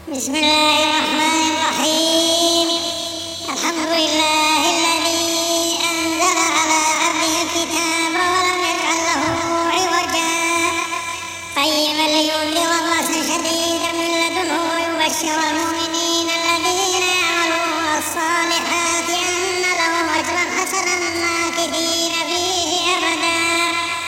بسم الله الرحمن الرحيم. الحمد لله الذي أنزل على عبده الكتاب ولم يجعل له عوجا قيما لينذر بأسا شديدا من لدنه ويبشر المؤمنين الذين يعملون الصالحات أن لهم أجرا حسنا ماكثين فيه أبدا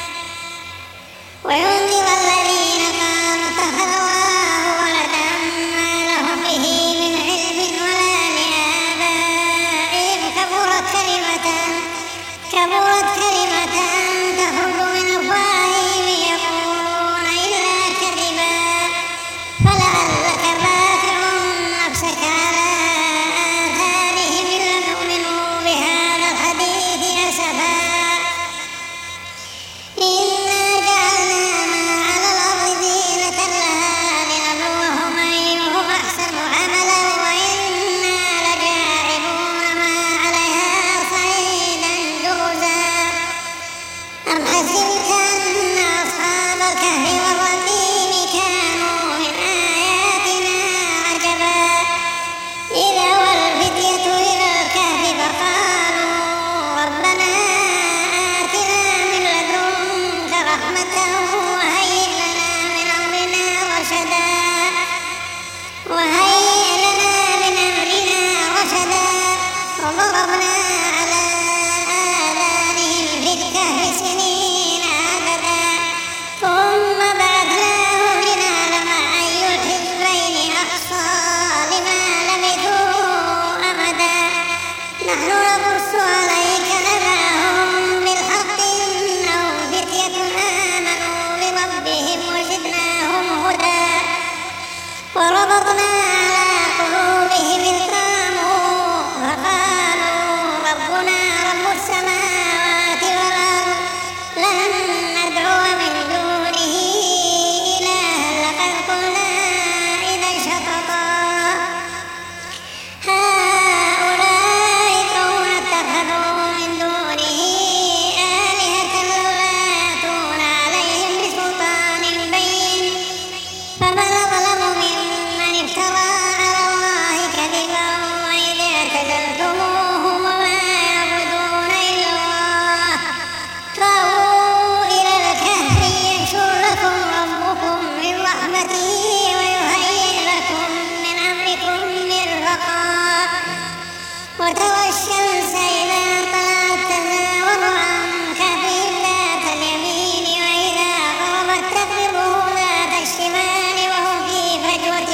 وينذر الذين قالوا اتخذ الله ولدا ما لهم به من علم ولا لآبائهم كبرت كلمة تخرج من أفواههم يقولون إلا كذبا فلعلك باخع نفسك على آثارهم إن لم يؤمنوا بهذا الحديث أسفا إنا جعلنا ما على الأرض زينة لها لنبلوهم أيهم أحسن عملا وإنا لجاعلون ما عليها صعيدا جرزا أم حسبت أن أصحاب الكهف والرقيم كانوا من آياتنا عجبا إذ أوى الفتية إلى الكهف فقالوا ربنا آتنا من لدنك رحمة وهيئ لنا من أمرنا رشدا وضربنا على آذانهم في الكهف سنين عددا ثم بعثناهم لنعلم أي الحزبين أحصى لما لبثوا أمدا نحن نقص عليك نبأهم بالحق إنهم فتية آمنوا بربهم وزدناهم هدى وربطنا على قلوبهم إذ قاموا فقالوا ربنا رب السماوات والأرض لن ندعو من دونه إلها لقد قلنا إذا شططا هؤلاء قوم اتخذوا من دونه آلهة لولا يأتون عليهم بسلطان بين فمن أظلم ممن افترى على الله كذبا وإذ اعتزلتموهم وما يعبدون إلا الله فأووا إلى الكهف ينشر لكم ربكم من رحمته ويهيئ لكم من أمركم مرفقا وترى الشمس إذا طلعت تزاور عن كهفهم ذات اليمين وإذا غربت تقرضهم ذات الشمال وهم في فجوة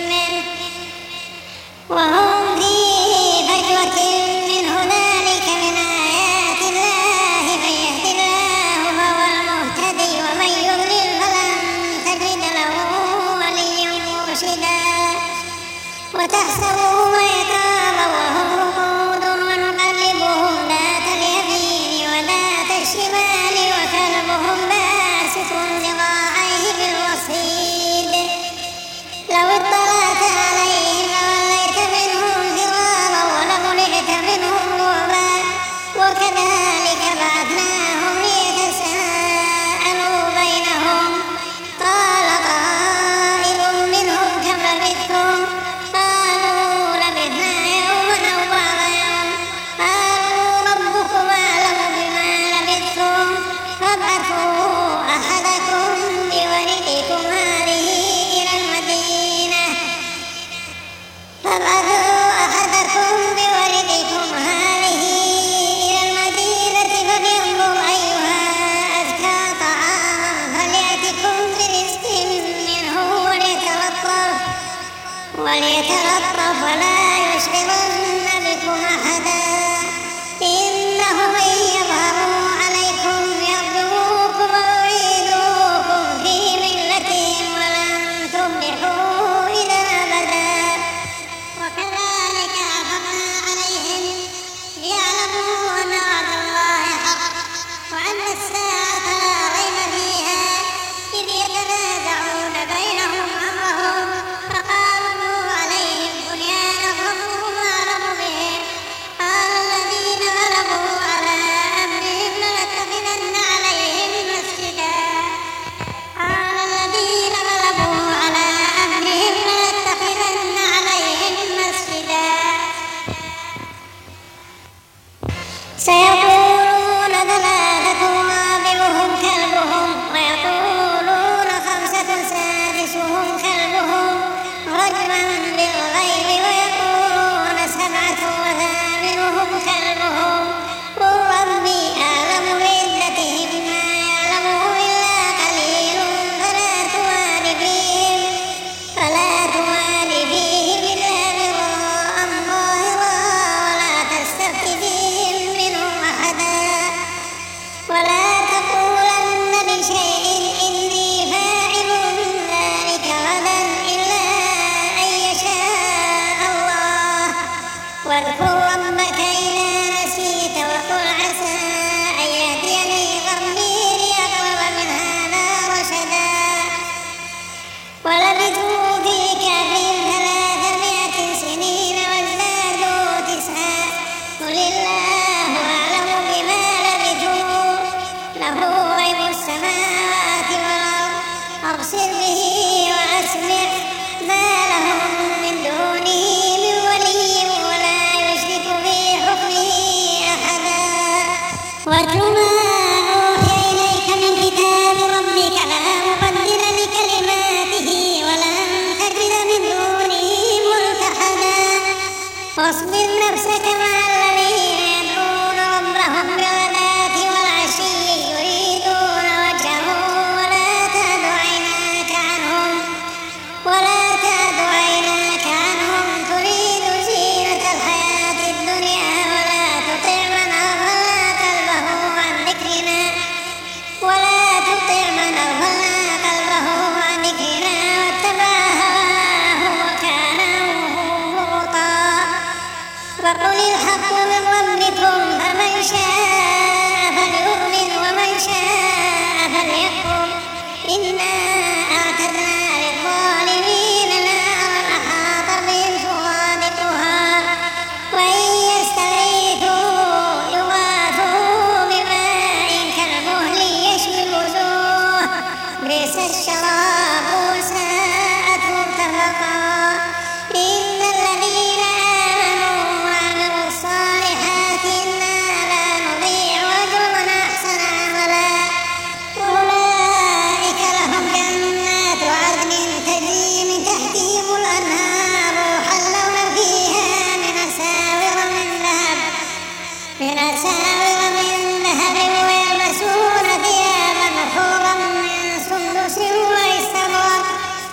منه ذلك من آيات الله من يهد الله فهو المهتدي ومن يضلل فلن تجد له وليا مرشدا وتحسبهم أيقاظا وهم رقود ونقلبهم ذات اليمين وذات الشمال وكلبهم باسط ذراعيه بالوصيد لو اطلعت عليهم لوليت منهم فرارا ولملئت منهم رعبا وكذلك بعثناهم ليتساءلوا بينهم قال قائل منهم كم لبثتم قالوا لبثنا يوما أو بعض يوم قالوا ربكم أعلم بما لبثتم فابعثوا أحدكم بورقكم هذه إلى المدينة فلينظر أيها أزكى طعاما فليأتكم برزق منه وليتلطف ولا يشعرن بكم أحدا إنهم إن يظهروا عليكم يرجموكم ويعيدوكم في ملتهم ولن تفلحوا إذا أبدا وكذلك عثرنا عليهم ليعلموا أن وعد الله حق وأن الساعة لا ريب فيها إذ يتنازعون بينهم أمرهم فقالوا ابنوا عليهم بنيانا ربهم أعلم بهم قال الذين غلبوا على واذكر ربك إذا نسيت وقل عسى أن يهديني ربي لأقرب من هذا رشدا ولبثوا في كهفهم 300 سنين وازدادوا 9 قل الله أعلم بما لبثوا له غيب السماوات والأرض أبصر به وأسمع ما لهم من دونه من ولي ولا يشرك في حكمه أحدا واتل ما أوحي إليك من كتاب ربك لا مبدل لكلماته ولن تجد من دونه ملتحدا واصبر نفسك مع الذين يدعون ربهم بالغداة والعشي يريدون وجهه ولا تعد عيناك عنهم تريد زينة الحياة الدنيا ولا تطع من أغفلنا قلبه عن ذكرنا واتبع هواه وكان أمره فرطا وقل الحق من ربكم فمن شاء فليؤمن ومن شاء فليكفر إنا أعتدنا للظالمين نارا أحاط بهم سرادقها وإن يستغيثوا يغاثوا بماء كالمهل يشوي الوجوه بئس الشراب وساءت مرتفقا إن الذين آمنوا وعملوا الصالحات إنا لا نضيع أجر من أحسن عملا أولئك لهم جنات عدن تجري من تحتهم الأنهار يحلون فيها من أساور من ذهب ويلبسون ثيابا حورا من سندس واستبرق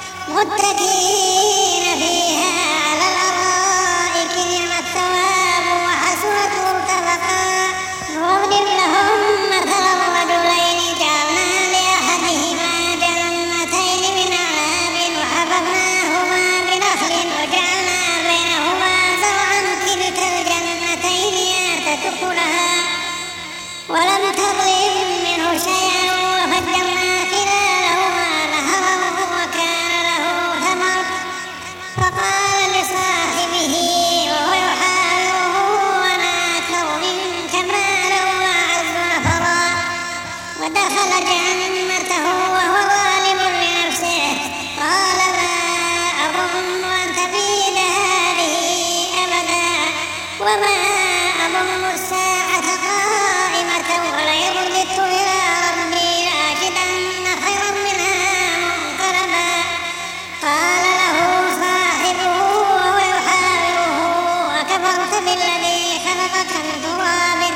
متكئين فيها على الأرائك نعم الثواب وحسنت مرتفقا واضرب لهم مثلا الرجلين جعلنا لأحدهما جنتين من أعناب وحفظناهما بنخل وجعلنا بينهما زرعا كلتا الجنتين آتت أكلها ولم تظلم منه شيئا وفجرنا خلالهما نهرا وكان له ثمر فقال لصاحبه وهو يحاوره أنا أكثر منك مالا وأعز نفرا ودخل جنته وهو ظالم لنفسه قال ما أظن أن تبيد هذه أبدا وما أظن الساعة قائمة ولئن رددت إلى ربي لأجدن خيرا منها منقلبا قال له صاحبه وهو يحاوره أكفرت بالذي خلقك من تراب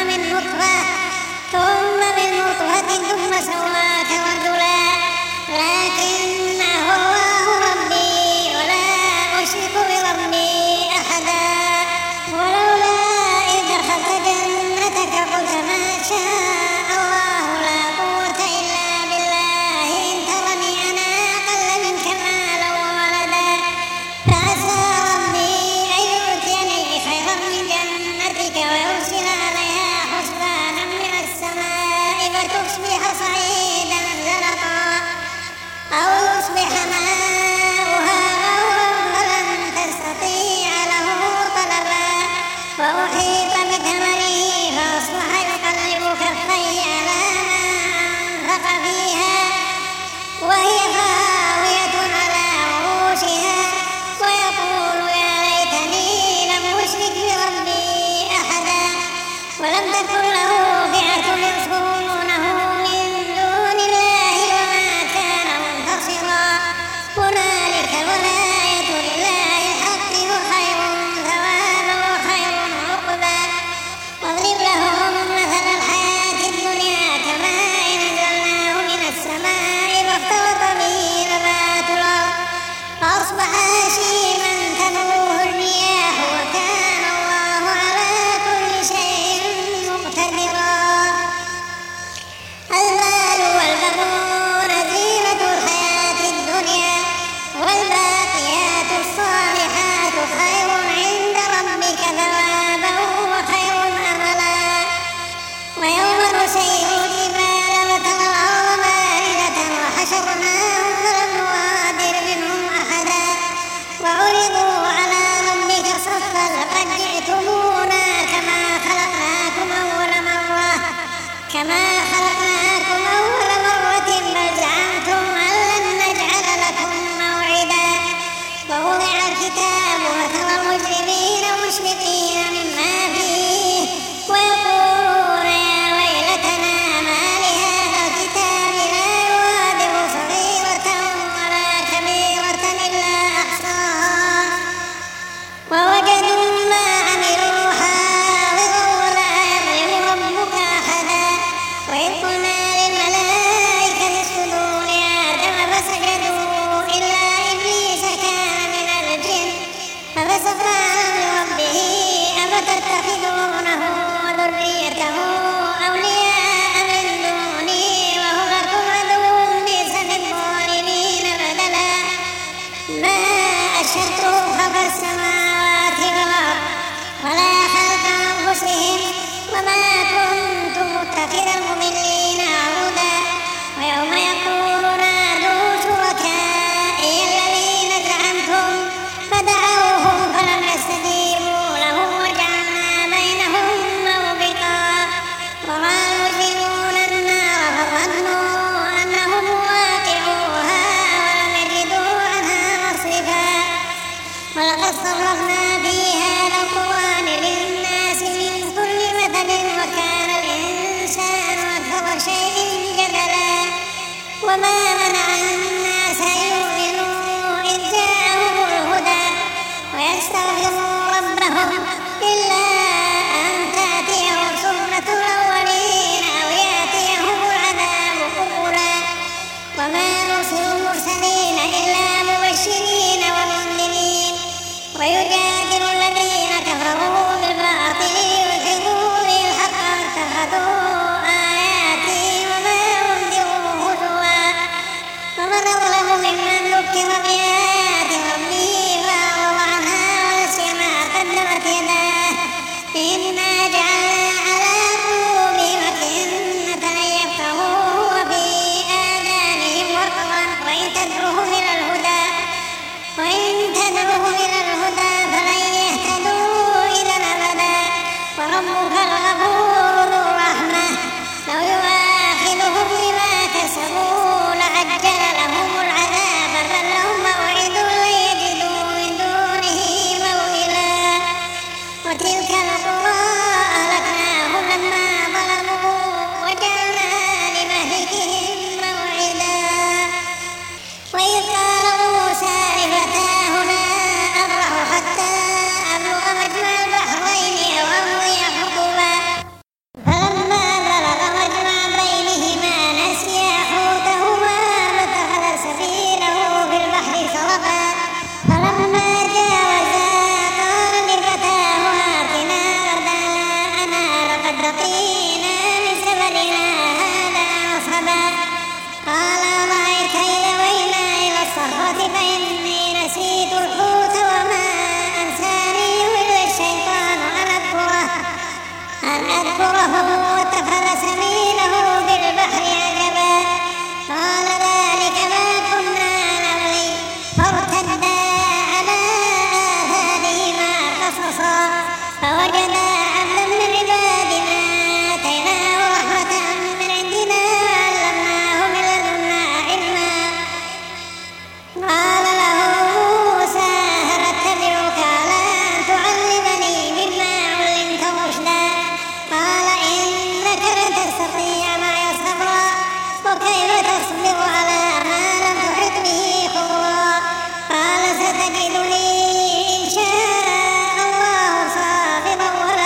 ثم من نطفة ثم سواك رجلا لكن هو الله ربي ولا أشرك بربي أحدا ولولا إذ دخلت جنتك قلت ما شاء الله لا قوة إلا بالله إن ترني أنا أقل منك مالا وولدا فعسى ربي أن يؤتيني خيرا من جنتك ويرسل عليها حسبانا من السماء فتصبح صعيدا زلقا أو يصبح ماؤها غورا فلن تستطيع له طلبا وأحيط بثمره فأصبح يقلب كفيه على ما أنفق فيها وهي خاوية على عروشها ويقول يا ليتني لم أشرك بربي أحدا ولم تكن له فئة ينصرونه من دون الله وما كان منتصرا هنالك الولاية لله الحق خير ثوابا وخير عقبا واضرب لهم مثل الحياة الدنيا كماء أنزلناه من السماء فاختلط به نبات الأرض فأصبح هشيما تذروه الرياح وكان الله على كل شيء مقتدرا المال والبنون زينة الحياة الدنيا والباقيات الصالحات خير عند ربك مجرمين مشفقين مما فيه ويقولون يا ويلتنا ما لهذا الكتاب لا يغادر صغيرة ولا كبيرة إلا أحصاها ووجدوا ما عملوا حاضرا ولا يظلم ربك أحدا وإذ قلنا للملائكة اسجدوا لآدم فسجدوا إلا إبليس كان من الجن ففسق عن ربه أفتتخذونه وذريته أولياء من دوني وهم لكم عدو بئس للظالمين بدلا ما أشهدتهم خلق السماوات والأرض ولا خلق أنفسهم وما كنت متخذ المضلين عضدا ويوم يقول نادوا شركائي الذين زعمتم فدعوهم فلم يستجيبوا لهم وجعلنا بينهم موبقا ورأى المجرمون النار فظنوا أنهم واقعوها ولم يجدوا عنها مصرفا ولقد صرفنا في هذا القرآن للناس من كل مثل وكان الإنسان أكثر شيء جدلا وما منع الناس أن يؤمنوا إذ جاءهم الهدى ويستغفروا ربهم إلا أن تأتيهم سنة الأولين أو يأتيهم العذاب قبلا وما نرسل المرسلين إلا مبشرين ومنذرين ويجادل الذين كفروا بالباطل ليدحضوا به الحق واتخذوا آياتي وما أنذروا هزوا ومن أظلم ممن ذكر بآيات ربه فأعرض عنها ونسي ما قدمت يداه إنا جعلنا على قلوبهم أكنة أن يفقهوه وفي آذانهم وقرا وإن تدعوهم إلى الهدى فلن يهتدوا إذا أبدا وربك الغفور ذو الرحمة لو يؤاخذهم بما كسبوا لعجل لهم العذاب بل لهم موعد لن يجدوا من دونه موئلا وتلك القرى أهلكناهم لما ظلموا وجعلنا لمهلكهم موعدا وإذ قال موسى لفتاه لا أبرح حتى أبلغ مجمع البحرين أو أمضي حقبا فلما بلغ مجمع بينهما نسيا حوتهما فاتخذ سبيله في البحر سربا فلما جاوزا قال لفتاه آتنا غداءنا لقد لقينا من سفرنا هذا نصبا قال أرأيت إذا وينا إلى الصخرة فإني نسيت الحوت وما أنسانيه إلا الشيطان أن أذكره واتخذ سبيله في البحر عجبا قال ذلك ما كنا نبغي فارتدا على آثارهما قصصا فوجدا عبدا من عبادنا آتيناه رحمة من عندنا وعلمناه من لدنا علما قال له موسى هل أتبعك على أن تعلمني مما علمت رشدا قال إنك لن تستطيع معي صبرا وكيف تصبر على ما لم تحط به خبرا قال ستجدني إن شاء الله صابرا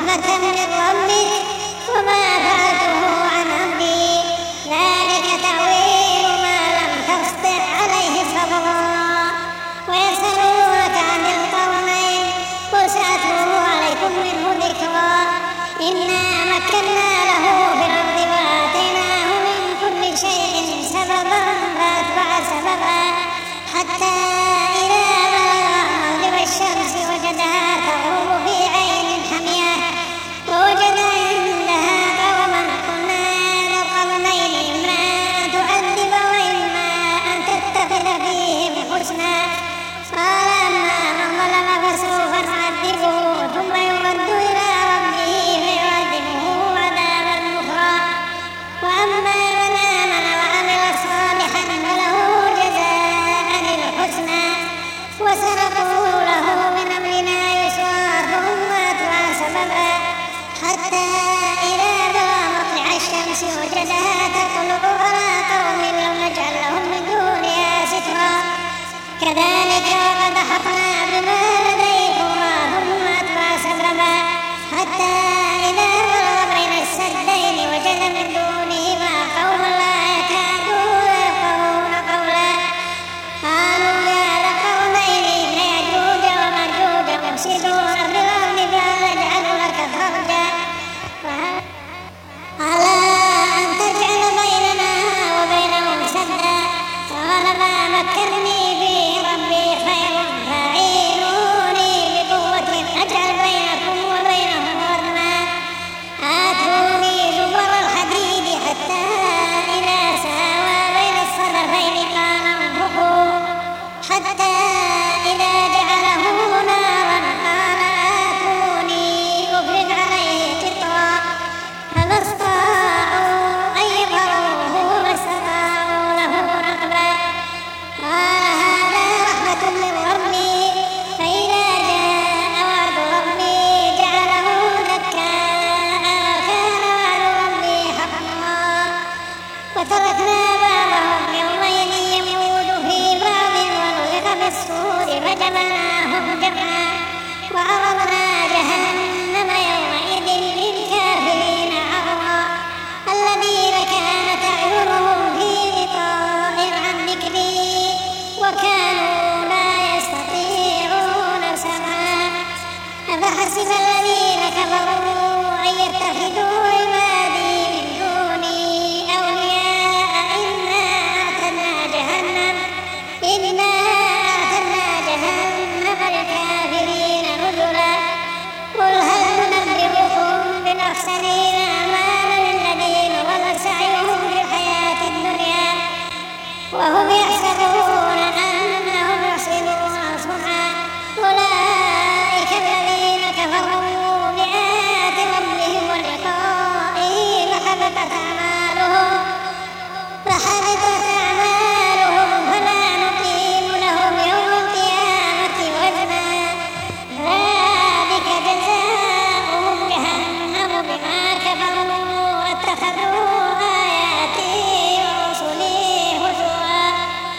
رحمة من ربك وما فعلته عن أمري ذلك تأويل ما لم تسطع عليه صبرا ويسألونك عن القرنين قل سأتلو عليكم منه ذكرا إنا مكنا له في الأرض وآتيناه من كل شيء سببا فأتبع سببا حتى إذا بلغ مغرب الشمس وجدها تغرب في عين حمية ووجد عندها قوما قلنا ذا القرنين إما أن تؤدب وإما أن تتخذ فيهم حسنا قال أما من ظلم فسوف نعذبه ثم يرد إلى ربه فيعذبه عذابا نكرا وأما من آمن وعمل صالحا فله جزاء الحسنى وسنقول له من أمرنا يسرا ثم أتبع سببا حتى إذا بلغ مطلع الشمس وجدها تطلع على قوم لم نجعل لهم من دونها سترا كذلك وقد أحطنا بما لديهما ثم أتبع سببا حتى إذا بلغ بين السدين وجد من دونهما قوما لا يكادون يفقهون قولا قالوا يا ذا القرنين إن يأجوج ومأجوج مفسدون في الأرض فهل نجعل لك خرجا على أن تجعل بيننا وبينهم سدا قال ما مكنني فيه ربي خير فأعينوني بقوة أجعل بينكم وبينهم ردما آتوني زبر الحديد حتى إذا ساوى بين الصدفين قال انفخوا حتى إذا جعله نارا قال آتوني أفرغ عليه قطرا فما استطاعوا أن يظهروه ما استطاعوا له رقبا قال هذا رحمة من ربي فإذا جاء وعد ربي جعله دكاء وكان وعد ربي حقا وتركنا بعضهم يومئذ يموت في بعض ونفخ في الصور فجمعناهم جمعا وعرضنا جهنم يومئذ للكافرين عرضا الذين كانت أعينهم في غطاء عن ذكري وكانوا لا يستطيعون سمعا أفحسب الذين كفروا أن يتخذوا عبادي من دوني أولياء إنا أعتدنا جهنم للكافرين نزلا قل هل ننبئكم بالأخسرين أعمالا الذين ضل سعيهم في الحياة الدنيا وهم يحسبون أنهم يحسنون صنعا أولئك الذين كفروا بآيات ربهم ولقائه فحبطت أعمالهم فلا نقيم لهم يوم القيامة وزنا ذلك جزاؤهم جهنم بما كفروا واتخذوا آياتي ورسلي هزوا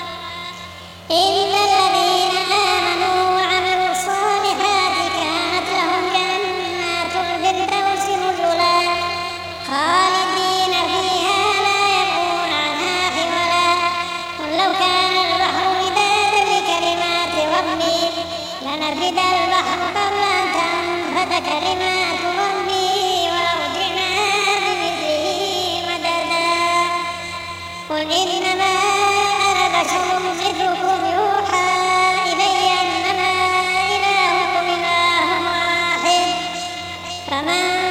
إن الذين آمنوا وعملوا الصالحات كانت لهم جنات الفردوس نزلا خالدين فيها لا يبغون عنها حولا قل لو كان البحر مدادا لكلمات ربي لنفد البحر قبل أن تنفد كلمات ربي ولو جئنا بمثله مددا قل إنما أنا بشر مثلكم يوحى إلي أنما إلهكم إله واحد فمن